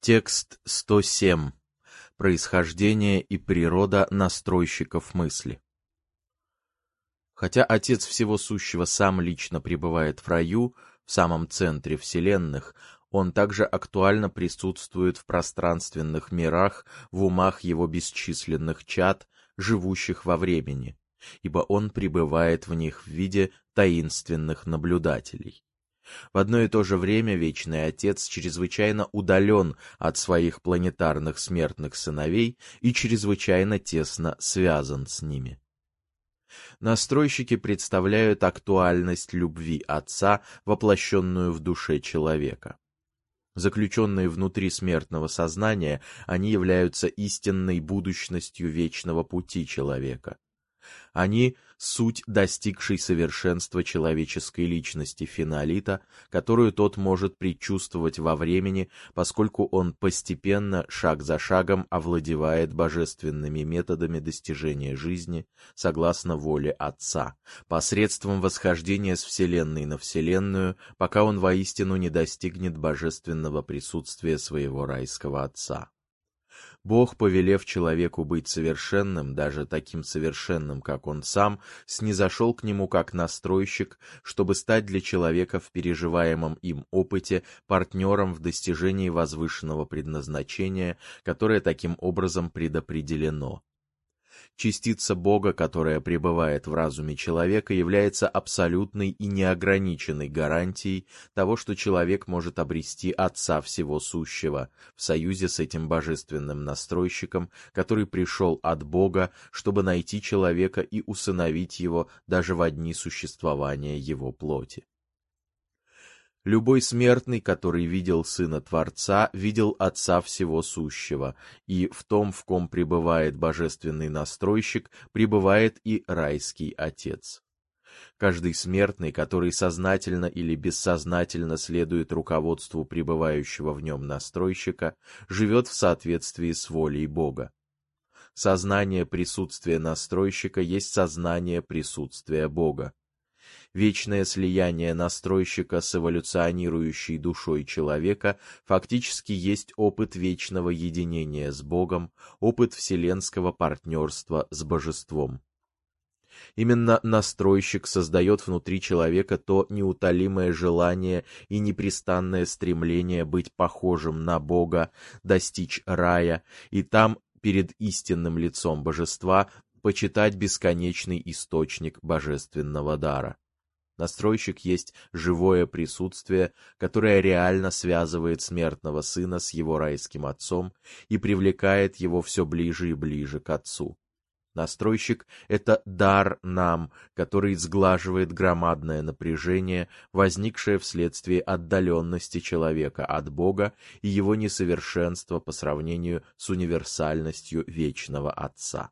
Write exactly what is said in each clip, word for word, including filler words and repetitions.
Текст сто семь. Происхождение и природа настройщиков мысли. Хотя Отец Всего Сущего сам лично пребывает в раю, в самом центре вселенных, Он также актуально присутствует в пространственных мирах, в умах Его бесчисленных чад, живущих во времени, ибо Он пребывает в них в виде таинственных наблюдателей. В одно и то же время Вечный Отец чрезвычайно удален от своих планетарных смертных сыновей и чрезвычайно тесно связан с ними. Настройщики представляют актуальность любви Отца, воплощенную в душе человека. Заключенные внутри смертного сознания, они являются истинной будущностью вечного пути человека. Они — суть достигшей совершенства человеческой личности Фенолита, которую тот может предчувствовать во времени, поскольку он постепенно, шаг за шагом, овладевает божественными методами достижения жизни согласно воле Отца, посредством восхождения с Вселенной на Вселенную, пока он воистину не достигнет божественного присутствия своего райского Отца. Бог, повелев человеку быть совершенным, даже таким совершенным, как он сам, снизошел к нему как настройщик, чтобы стать для человека в переживаемом им опыте партнером в достижении возвышенного предназначения, которое таким образом предопределено. Частица Бога, которая пребывает в разуме человека, является абсолютной и неограниченной гарантией того, что человек может обрести Отца Всего Сущего в союзе с этим божественным настройщиком, который пришел от Бога, чтобы найти человека и усыновить его даже во дни существования его плоти. Любой смертный, который видел Сына Творца, видел Отца Всего Сущего, и в том, в ком пребывает божественный настройщик, пребывает и райский Отец. Каждый смертный, который сознательно или бессознательно следует руководству пребывающего в нем настройщика, живет в соответствии с волей Бога. Сознание присутствия настройщика есть сознание присутствия Бога. Вечное слияние настройщика с эволюционирующей душой человека фактически есть опыт вечного единения с Богом, опыт вселенского партнерства с Божеством. Именно настройщик создает внутри человека то неутолимое желание и непрестанное стремление быть похожим на Бога, достичь рая, и там, перед истинным лицом Божества, почитать бесконечный источник божественного дара. Настройщик есть живое присутствие, которое реально связывает смертного сына с его райским отцом и привлекает его все ближе и ближе к Отцу. Настройщик — это дар нам, который сглаживает громадное напряжение, возникшее вследствие отдаленности человека от Бога и его несовершенства по сравнению с универсальностью вечного Отца.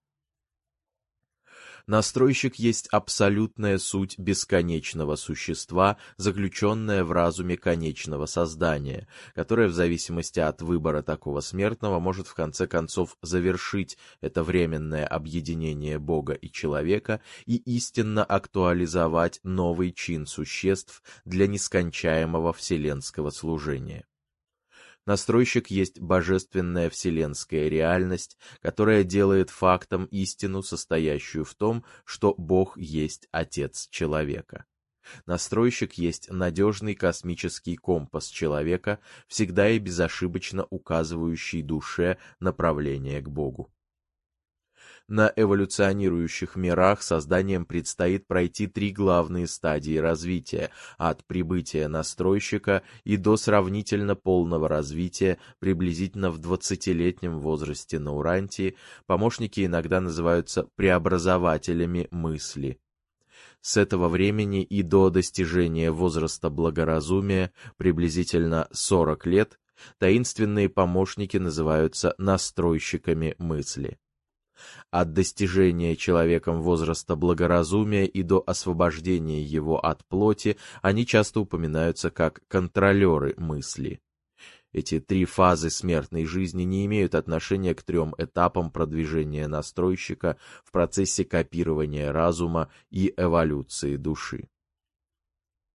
Настройщик есть абсолютная суть бесконечного существа, заключенная в разуме конечного создания, которое в зависимости от выбора такого смертного может в конце концов завершить это временное объединение Бога и человека и истинно актуализовать новый чин существ для нескончаемого вселенского служения. Настройщик есть божественная вселенская реальность, которая делает фактом истину, состоящую в том, что Бог есть Отец человека. Настройщик есть надежный космический компас человека, всегда и безошибочно указывающий душе направление к Богу. На эволюционирующих мирах созданием предстоит пройти три главные стадии развития, от прибытия настройщика и до сравнительно полного развития приблизительно в двадцатилетнем возрасте на Урантии. Помощники иногда называются преобразователями мысли. С этого времени и до достижения возраста благоразумия, приблизительно сорок лет, таинственные помощники называются настройщиками мысли. От достижения человеком возраста благоразумия и до освобождения его от плоти они часто упоминаются как контролеры мысли. Эти три фазы смертной жизни не имеют отношения к трем этапам продвижения настройщика в процессе копирования разума и эволюции души.